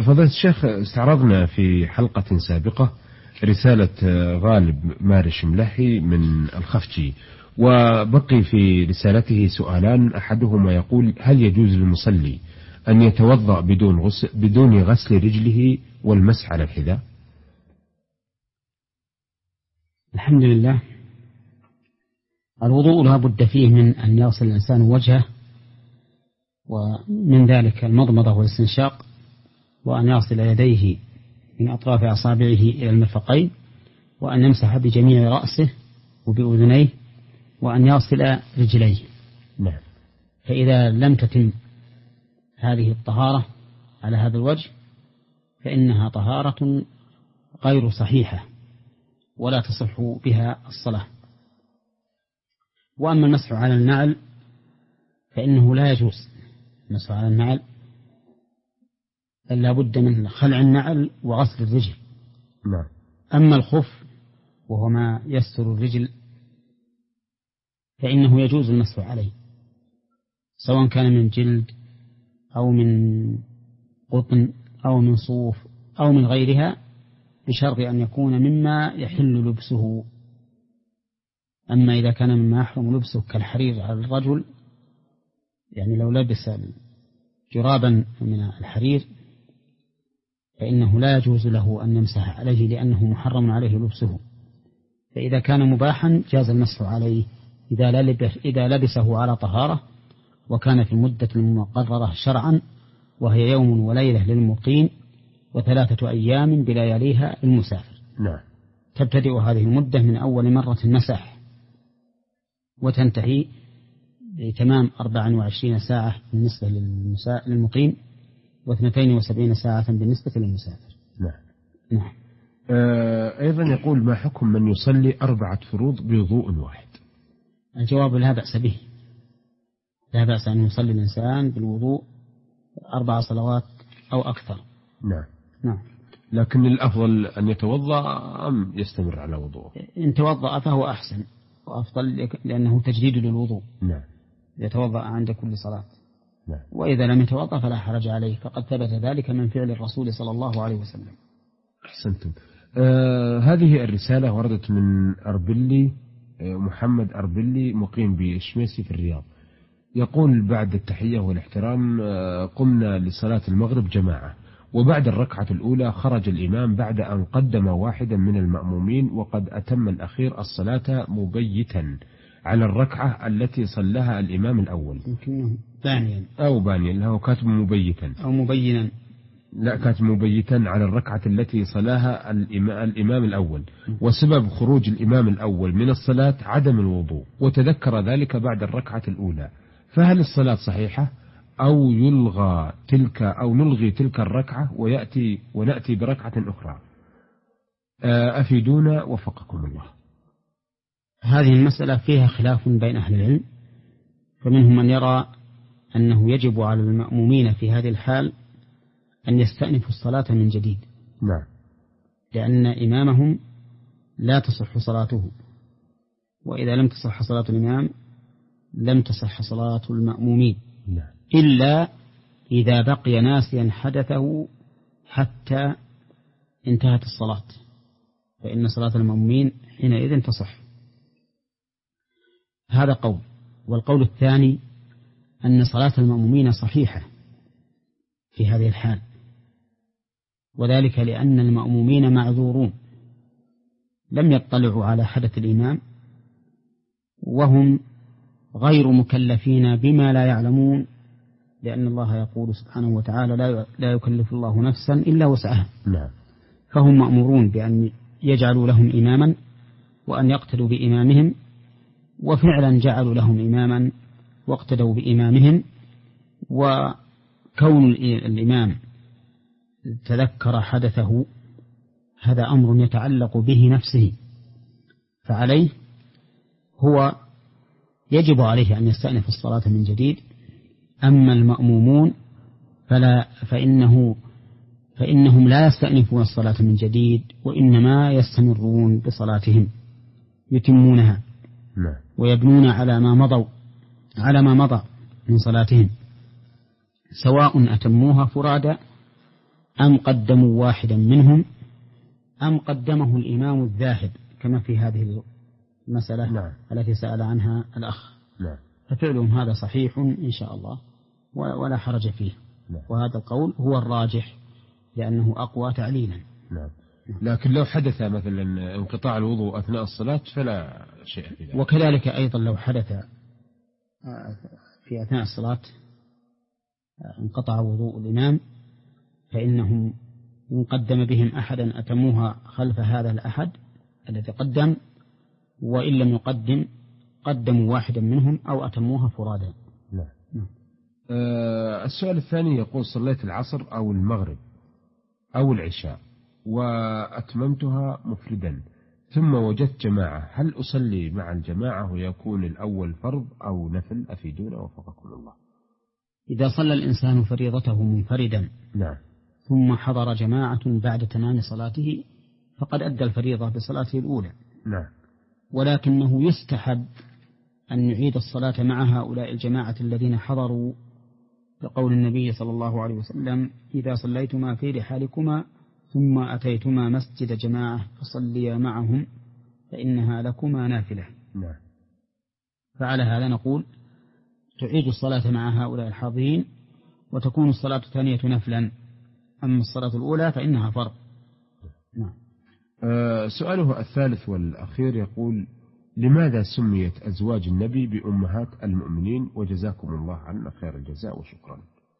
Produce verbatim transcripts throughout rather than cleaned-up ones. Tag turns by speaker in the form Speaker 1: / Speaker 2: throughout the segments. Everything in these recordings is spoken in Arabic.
Speaker 1: فضيلة الشيخ، استعرضنا في حلقة سابقة رسالة غالب مارش ملهي من الخفجي، وبقي في رسالته سؤالان. أحدهما يقول: هل يجوز للمصلي أن يتوضأ بدون غسل بدون غسل رجله والمسح على الحذاء؟
Speaker 2: الحمد لله. الوضوء لا بد فيه من أن يغسل الإنسان وجهه، ومن ذلك المضمضة والاستنشاق، وأن يغسل يديه من أطراف أصابعه إلى المرفقين، وأن يمسح بجميع رأسه وبأذنيه، وأن يغسل رجليه.
Speaker 1: نعم.
Speaker 2: فإذا لم تتم هذه الطهارة على هذا الوجه فإنها طهارة غير صحيحة ولا تصح بها الصلاة. وأما المسح على النعل فإنه لا يجوز المسح على النعل، بل لا بد من خلع النعل وغسل الرجل.
Speaker 1: نعم.
Speaker 2: أما الخف وهو ما يستر الرجل فإنه يجوز المسح عليه، سواء كان من جلد أو من قطن أو من صوف أو من غيرها، بشرط أن يكون مما يحل لبسه. أما إذا كان مما يحرم لبسه كالحرير على الرجل، يعني لو لبس جرابا من الحرير فإنه لا يجوز له أن يمسح عليه لأنه محرم عليه لبسه. فإذا كان مباحا جاز المسح عليه إذا لبسه على طهارة وكان في المدة المقررة شرعا، وهي يوم وليلة للمقيم وثلاثة أيام بلياليها للمسافر.
Speaker 1: نعم.
Speaker 2: تبتدئ هذه المدة من أول مرة مسح وتنتهي بتمام أربع وعشرين ساعة بالنسبة للمقيم واثنتين وسبعين ساعة بالنسبة للمسافر.
Speaker 1: نعم.
Speaker 2: نعم.
Speaker 1: آه أيضا يقول: ما حكم من يصلي أربعة فروض بوضوء واحد؟
Speaker 2: الجواب: لا بأس به، لا بأس أن يصلي الإنسان بالوضوء أربع صلوات أو أكثر.
Speaker 1: نعم.
Speaker 2: نعم.
Speaker 1: لكن الأفضل أن يتوضأ أم يستمر على وضوءه؟
Speaker 2: إن توضأ فهو أحسن وأفضل، لأنه تجديد للوضوء.
Speaker 1: نعم.
Speaker 2: يتوضأ عند كل صلاة.
Speaker 1: نعم.
Speaker 2: وإذا لم يتوضأ فلا حرج عليه، فقد ثبت ذلك من فعل الرسول صلى الله عليه وسلم.
Speaker 1: أحسنتم. آه هذه الرسالة وردت من أربلي، آه محمد أربلي، مقيم بشميسي في الرياض. يقول: بعد التحية والاحترام آه قمنا لصلاة المغرب جماعة، وبعد الركعة الأولى خرج الإمام بعد أن قدم واحدا من المأمومين، وقد أتم الأخير الصلاة مبيتا على الركعة التي صلها الإمام الأول.
Speaker 2: يمكنه بانيا
Speaker 1: أو بانيا، له كاتب مبيتا
Speaker 2: أو مبينا،
Speaker 1: لا كاتب مبيتا على الركعة التي صلاها الإمام الأول، وسبب خروج الإمام الأول من الصلاة عدم الوضوء، وتذكر ذلك بعد الركعة الأولى، فهل الصلاة صحيحة أو يلغى تلك أو نلغي تلك الركعة ويأتي ونأتي بركعة أخرى؟ أفيدونا وفقكم الله.
Speaker 2: هذه المسألة فيها خلاف بين أهل العلم، فمنهم من يرى أنه يجب على المأمومين في هذه الحال أن يستأنفوا الصلاة من جديد.
Speaker 1: نعم.
Speaker 2: لأن إمامهم لا تصح صلاته، وإذا لم تصح صلاة الإمام لم تصح صلاة المأمومين.
Speaker 1: نعم.
Speaker 2: إلا إذا بقي ناسيا حدثه حتى انتهت الصلاة، فإن صلاة المأمومين حينئذ تصح. هذا قول. والقول الثاني أن صلاة المأمومين صحيحة في هذه الحال، وذلك لأن المأمومين معذورون، لم يطلعوا على حدث الإمام، وهم غير مكلفين بما لا يعلمون، لأن الله يقول سبحانه وتعالى: لا يكلف الله نفسا إلا وسعها.
Speaker 1: نعم.
Speaker 2: فهم مأمورون بأن يجعلوا لهم إماما وأن يقتدوا بإمامهم، وفعلا جعلوا لهم إماما واقتدوا بإمامهم. وكون الإمام تذكر حدثه هذا أمر يتعلق به نفسه، فعليه هو يجب عليه أن يستأنف الصلاة من جديد. أما المأمومون فلا فإنه فإنهم لا يستأنفون الصلاة من جديد، وإنما يستمرون بصلاتهم يتمونها ويبنون على ما مضوا على ما مضى من صلاتهم، سواء أتموها فرادى أم قدموا واحدا منهم أم قدمه الإمام الذاهب كما في هذه المسألة
Speaker 1: نعم.
Speaker 2: التي سأل عنها الأخ.
Speaker 1: نعم.
Speaker 2: ففعلهم هذا صحيح إن شاء الله ولا حرج فيه.
Speaker 1: نعم.
Speaker 2: وهذا القول هو الراجح لأنه أقوى تعليلا.
Speaker 1: نعم. لكن لو حدث مثلا انقطاع الوضوء أثناء الصلاة فلا شيء في ذلك.
Speaker 2: وكذلك أيضا لو حدث في أثناء الصلاة انقطع وضوء الإمام فإنهم إن قدم بهم أحدا أتموها خلف هذا الأحد الذي قدم، وإن لم يقدم قدموا واحدا منهم أو أتموها فرادا.
Speaker 1: نعم. نعم. أه السؤال الثاني يقول: صليت العصر أو المغرب أو العشاء وأتممتها مفردا ثم وجدت جماعة، هل أصلي مع الجماعة ويكون الأول فرض أو نفل؟ أفيدونا وفقكم الله.
Speaker 2: إذا صلى الإنسان فريضته منفردا
Speaker 1: نعم.
Speaker 2: ثم حضر جماعة بعد تمام صلاته فقد أدى الفريضة بصلاته الأولى.
Speaker 1: نعم.
Speaker 2: ولكنه يستحب أن يعيد الصلاة مع هؤلاء الجماعة الذين حضروا، لقول النبي صلى الله عليه وسلم: إذا صليتما في رحالكما ثم أتيتما مسجد جماعة فصليا معهم فإنها لكما نافلة.
Speaker 1: نعم.
Speaker 2: فعلى هذا نقول تعيد الصلاة مع هؤلاء الحاضرين وتكون الصلاة الثانية نفلا، أما الصلاة الأولى فإنها فرض. نعم.
Speaker 1: أه سؤاله الثالث والأخير يقول: لماذا سميت أزواج النبي بأمهات المؤمنين؟ وجزاكم الله عنا خير الجزاء وشكرا.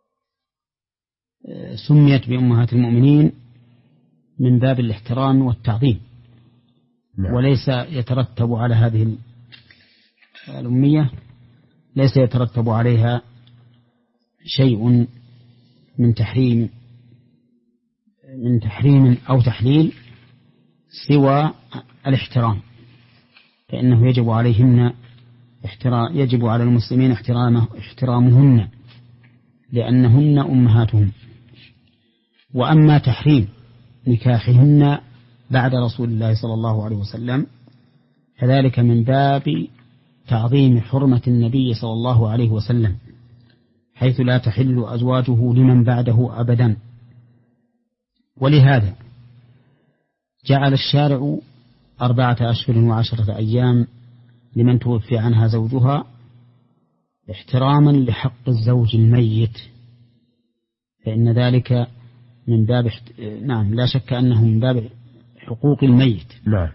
Speaker 2: أه سميت بأمهات المؤمنين من باب الاحترام والتعظيم.
Speaker 1: نعم.
Speaker 2: وليس يترتب على هذه الأمية ليس يترتب عليها شيء من تحريم من تحريم أو تحليل سوى الاحترام، فإنه يجب عليهن احترام يجب على المسلمين احترامه احترامهن لأنهن أمهاتهم. وأما تحريم نكاحهن بعد رسول الله صلى الله عليه وسلم فذلك من باب تعظيم حرمة النبي صلى الله عليه وسلم، حيث لا تحل أزواجه لمن بعده أبدا. ولهذا جعل الشارع أربعة أشهر وعشرة أيام لمن توفي عنها زوجها احتراما لحق الزوج الميت، فإن ذلك من باب احت... نعم لا شك أنه من باب حقوق الميت.
Speaker 1: نعم.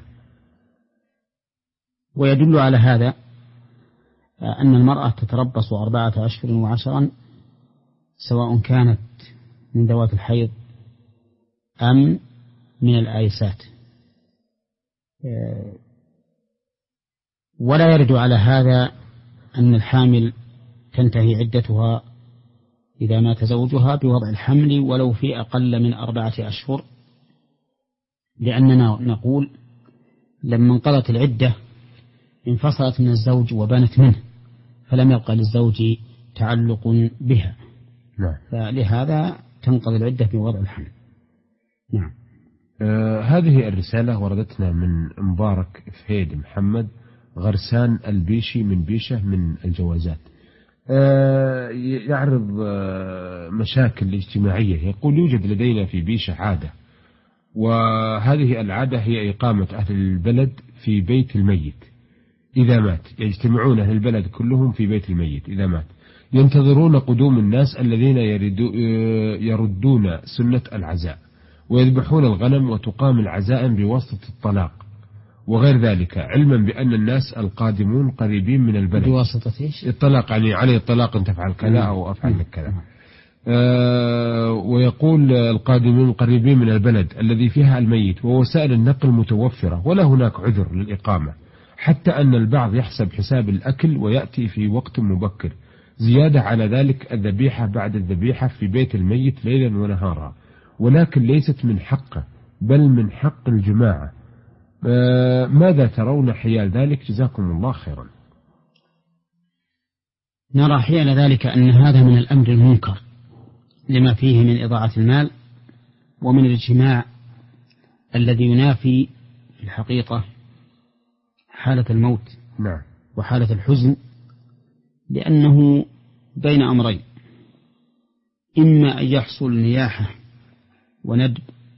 Speaker 2: ويدل على هذا أن المرأة تتربص أربعة أشهر وعشرا سواء كانت من ذوات الحيض أم من الآيسات، ولا يرد على هذا أن الحامل تنتهي عدتها إذا مات زوجها بوضع الحمل ولو في أقل من أربعة أشهر، لأننا نقول لما انقضت العدة انفصلت من الزوج وبانت منه فلم يبقى للزوج تعلق بها.
Speaker 1: نعم.
Speaker 2: فلهذا تنقضي العدة بوضع الحمل. نعم.
Speaker 1: آه هذه الرسالة وردتنا من مبارك فهيد محمد غرسان البيشي من بيشة من الجوازات. آه يعرض آه مشاكل اجتماعية. يقول: يوجد لدينا في بيشة عادة، وهذه العادة هي إقامة أهل البلد في بيت الميت إذا مات. يجتمعون أهل البلد كلهم في بيت الميت إذا مات، ينتظرون قدوم الناس الذين يردون سنة العزاء، ويذبحون الغنم وتقام العزاء بواسطة الطلاق وغير ذلك، علما بأن الناس القادمون قريبين من البلد.
Speaker 2: بواسطة إيش؟
Speaker 1: الطلاق يعني عليه الطلاق أن تفعل كذا أو أفعل لك كذا. آه ويقول: القادمون قريبين من البلد الذي فيها الميت، ووسائل النقل متوفرة ولا هناك عذر للإقامة، حتى أن البعض يحسب حساب الأكل ويأتي في وقت مبكر. زيادة على ذلك الذبيحة بعد الذبيحة في بيت الميت ليلا ونهارا، ولكن ليست من حقه بل من حق الجماعة. آه ماذا ترون حيال ذلك؟ جزاكم الله خيرا.
Speaker 2: نرى حيال ذلك أن هذا من الأمر المنكر لما فيه من إضاعة المال ومن الاجتماع الذي ينافي في الحقيقة حالة الموت.
Speaker 1: نعم.
Speaker 2: وحالة الحزن، لأنه بين أمرين: إما أن يحصل نياحة وندب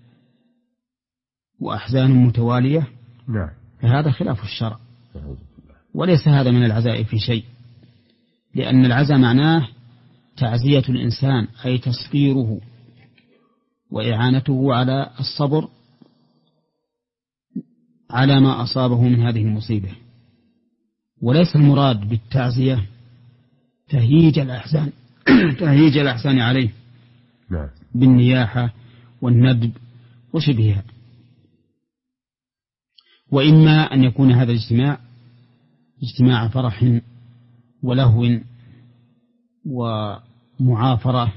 Speaker 2: وأحزان متوالية
Speaker 1: نعم.
Speaker 2: فهذا خلاف الشرع، وليس هذا من العزاء في شيء، لأن العزاء معناه تعزية الإنسان أي تصبيره وإعانته على الصبر على ما أصابه من هذه المصيبة، وليس المراد بالتعزية تهييج الأحزان تهييج الأحزان عليه
Speaker 1: نعم.
Speaker 2: بالنياحة والندب وشبهها. وإما أن يكون هذا الاجتماع اجتماع فرح ولهو ومعافرة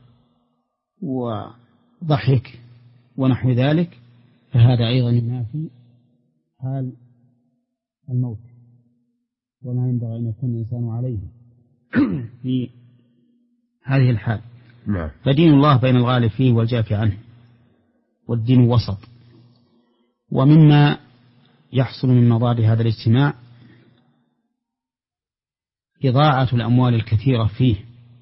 Speaker 2: وضحك ونحو ذلك، فهذا أيضا ينافي حال الموت، وما ينبغي أن يكون الإنسان عليه في هذه الحال.
Speaker 1: نعم.
Speaker 2: فدين الله بين الغالب فيه والجاف عنه، والدين وسط. ومما يحصل من مضار هذا الاجتماع إضاعة الأموال الكثيرة فيه،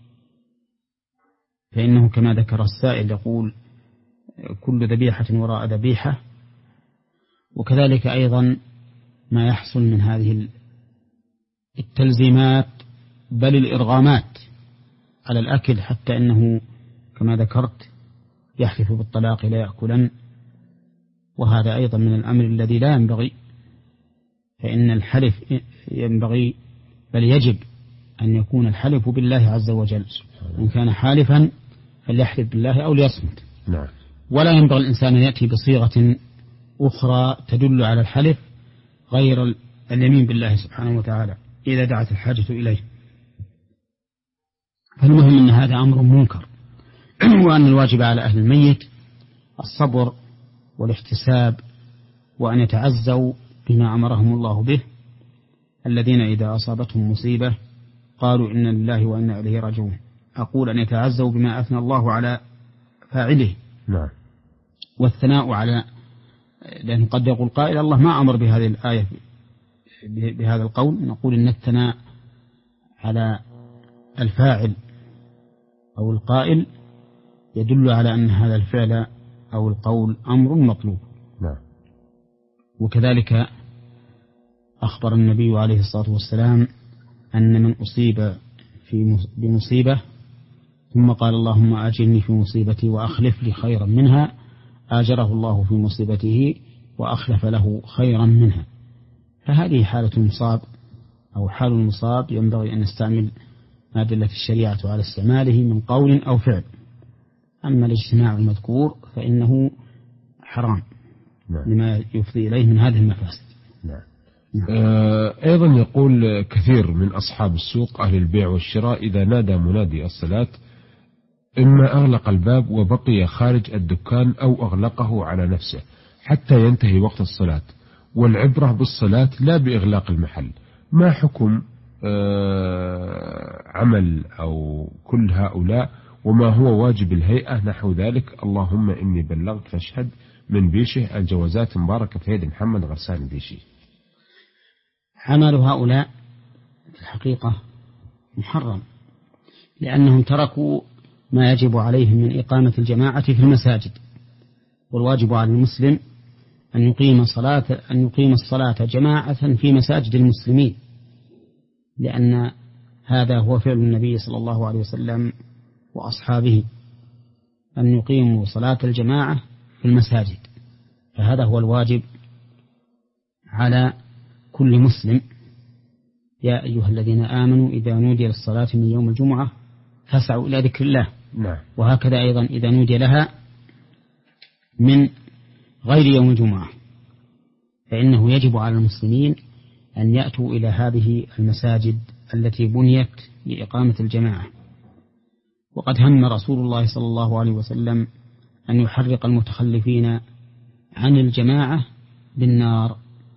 Speaker 2: فإنه كما ذكر السائل يقول كل ذبيحة وراء ذبيحة. وكذلك أيضا ما يحصل من هذه التلزيمات بل الإرغامات على الأكل، حتى إنه كما ذكرت يحلف بالطلاق لا يأكلن، وهذا أيضا من الأمر الذي لا ينبغي، فإن الحلف ينبغي بل يجب أن يكون الحلف بالله عز وجل، إن كان حالفا فليحلف بالله أو ليصمت.
Speaker 1: نعم.
Speaker 2: ولا ينبغي الإنسان أن يأتي بصيغة أخرى تدل على الحلف غير اليمين بالله سبحانه وتعالى إذا دعت الحاجة إليه. فالمهم أن هذا أمر منكر، وأن الواجب على أهل الميت الصبر والاحتساب، وأن يتعزوا بما أمرهم الله به، الذين إذا أصابتهم مصيبة قالوا إنا لله وإنا إليه راجعون. أقول أن يتعزوا بما أثنى الله على فاعله.
Speaker 1: نعم.
Speaker 2: والثناء على، لأنه قد يقول قائل الله ما أمر بهذه الآية بهذا القول، نقول إن الثناء على الفاعل أو القائل يدل على أن هذا الفعل أو القول أمر مطلوب.
Speaker 1: نعم.
Speaker 2: وكذلك أخبر النبي عليه الصلاة والسلام أن من أصيب في بمصيبة ثم قال اللهم أجرني في مصيبتي وأخلف لي خيرا منها، آجره الله في مصيبته وأخلف له خيرا منها. فهذه حالة المصاب أو حال المصاب ينبغي أن نستعمل ما دلت الشريعة على استعماله من قول أو فعل. أما الاجتماع المذكور فإنه حرام. نعم. لما يفضي إليه من هذه المفاسد.
Speaker 1: نعم. نعم. آه أيضا يقول كثير من أصحاب السوق أهل البيع والشراء إذا نادى منادي الصلاة إما أغلق الباب وبقي خارج الدكان أو أغلقه على نفسه حتى ينتهي وقت الصلاة، والعبرة بالصلاة لا بإغلاق المحل. ما حكم آه عمل أو كل هؤلاء، وما هو واجب الهيئة نحو ذلك؟ اللهم إني بلغت فاشهد. من بيشه الجوازات مباركة في يد محمد غسان بيشي.
Speaker 2: عمل هؤلاء في الحقيقة محرم، لأنهم تركوا ما يجب عليهم من إقامة الجماعة في المساجد، والواجب على المسلم أن يقيم صلاة أن يقيم الصلاة جماعة في مساجد المسلمين، لأن هذا هو فعل النبي صلى الله عليه وسلم وأصحابه، أن يقيموا صلاة الجماعة في المساجد. فهذا هو الواجب على كل مسلم. يا أيها الذين آمنوا إذا نودي للصلاة من يوم الجمعة فاسعوا إلى ذكر الله.
Speaker 1: نعم.
Speaker 2: وهكذا أيضا إذا نودي لها من غير يوم الجمعة، فإنه يجب على المسلمين أن يأتوا إلى هذه المساجد التي بنيت لإقامة الجماعة. وقد هم رسول الله صلى الله عليه وسلم أن يحرق المتخلفين عن الجماعة بالنار.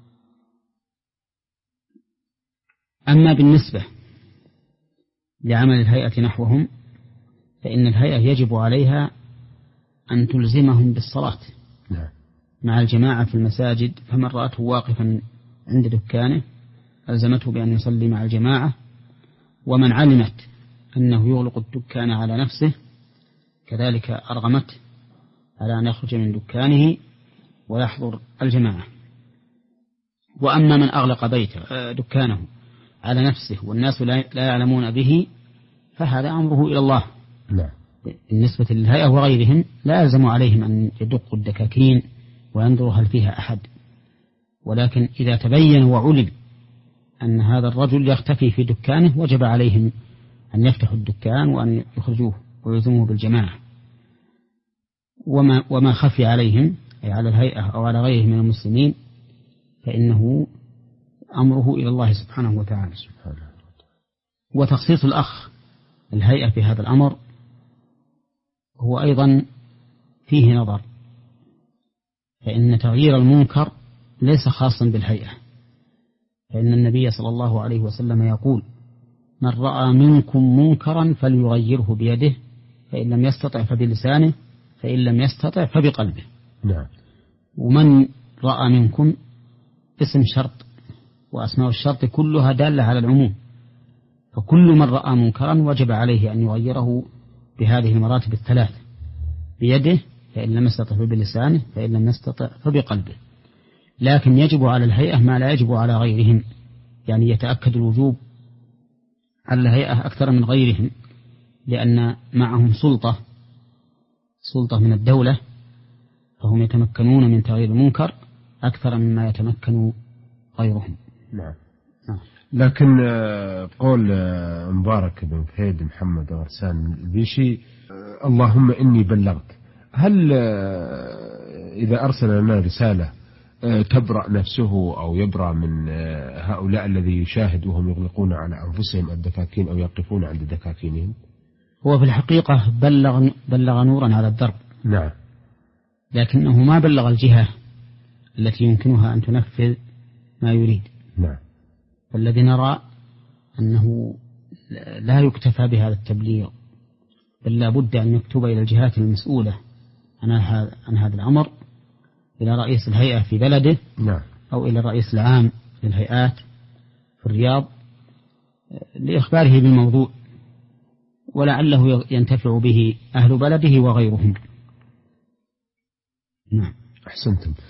Speaker 2: أما بالنسبة لعمل الهيئة نحوهم، فإن الهيئة يجب عليها أن تلزمهم بالصلاة مع الجماعة في المساجد، فمن رأته واقفا عند دكانه ألزمته بأن يصلي مع الجماعة، ومن علمت أنه يغلق الدكان على نفسه كذلك أرغمت على أن يخرج من دكانه ويحضر الجماعة. وأما من أغلق بيته دكانه على نفسه والناس لا يعلمون به فهذا أمره إلى الله.
Speaker 1: لا.
Speaker 2: بالنسبة للهيئة وغيرهم لا يلزم عليهم أن يدقوا الدكاكين وينظروا هل فيها أحد، ولكن إذا تبين وعلم أن هذا الرجل يختفي في دكانه وجب عليهم أن يفتحوا الدكان وأن يخرجوه ويلزموه بالجماعة. وما, وما خفي عليهم أي على الهيئة أو على غيره من المسلمين فإنه أمره إلى الله سبحانه وتعالى. وتخصيص الأخ الهيئة في هذا الأمر هو أيضا فيه نظر، فإن تغيير المنكر ليس خاصا بالهيئة، فإن النبي صلى الله عليه وسلم يقول: من رأى منكم منكرا فليغيره بيده، فإن لم يستطع فبلسانه، فإن لم يستطع فبقلبه.
Speaker 1: نعم.
Speaker 2: ومن رأى منكم اسم شرط، وأسماء الشرط كلها دالة على العموم، فكل من رأى منكرا وجب عليه أن يغيره بهذه المراتب الثلاث: بيده، فإن لم يستطع فبلسانه، فإن لم يستطع فبقلبه. لكن يجب على الهيئة ما لا يجب على غيرهم، يعني يتأكد الوجوب على الهيئة أكثر من غيرهم، لأن معهم سلطة سلطة من الدولة، فهم يتمكنون من تغيير المنكر أكثر مما يتمكن غيرهم.
Speaker 1: نعم. نعم. لكن قول مبارك بن فهيد محمد غرسان البيشي: اللهم إني بلغت، هل إذا أرسل لنا رسالة تبرأ نفسه أو يبرأ من هؤلاء الذي يشاهد وهم يغلقون على أنفسهم الدكاكين أو يقفون عند دكاكينهم؟
Speaker 2: هو في الحقيقة بلغ, بلغ نورا على الدرب.
Speaker 1: نعم.
Speaker 2: لكنه ما بلغ الجهة التي يمكنها أن تنفذ ما يريد.
Speaker 1: نعم.
Speaker 2: والذي نرى أنه لا يكتفى بهذا التبليغ، بل لا بد أن يكتب إلى الجهات المسؤولة عن هذا الأمر، إلى رئيس الهيئة في بلده.
Speaker 1: نعم.
Speaker 2: أو إلى الرئيس العام للهيئات في الرياض لإخباره بالموضوع، ولعله ينتفع به أهل بلده وغيرهم. نعم.
Speaker 1: أحسنتم.